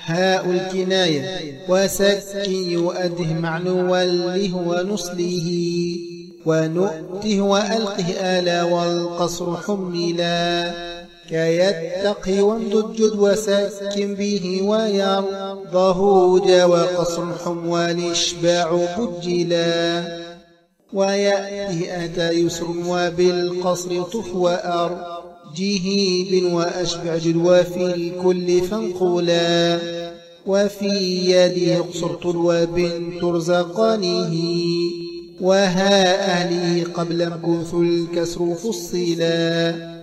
هاء الكناية وسك يؤده معنى وله ونصله ونؤته وألقه آلا والقصر حملا كيتقي وامدد جد وسك به ويرضه جا وقصر حم والإشباع بجلا ويأتي أتى يسر وبالقصر طف وأرجه بن وأشبع جد وفي الكل فانقلا وفي يده اقصر طل وبن ترزقانه وها أهله قبل مكوث الكسر فصلا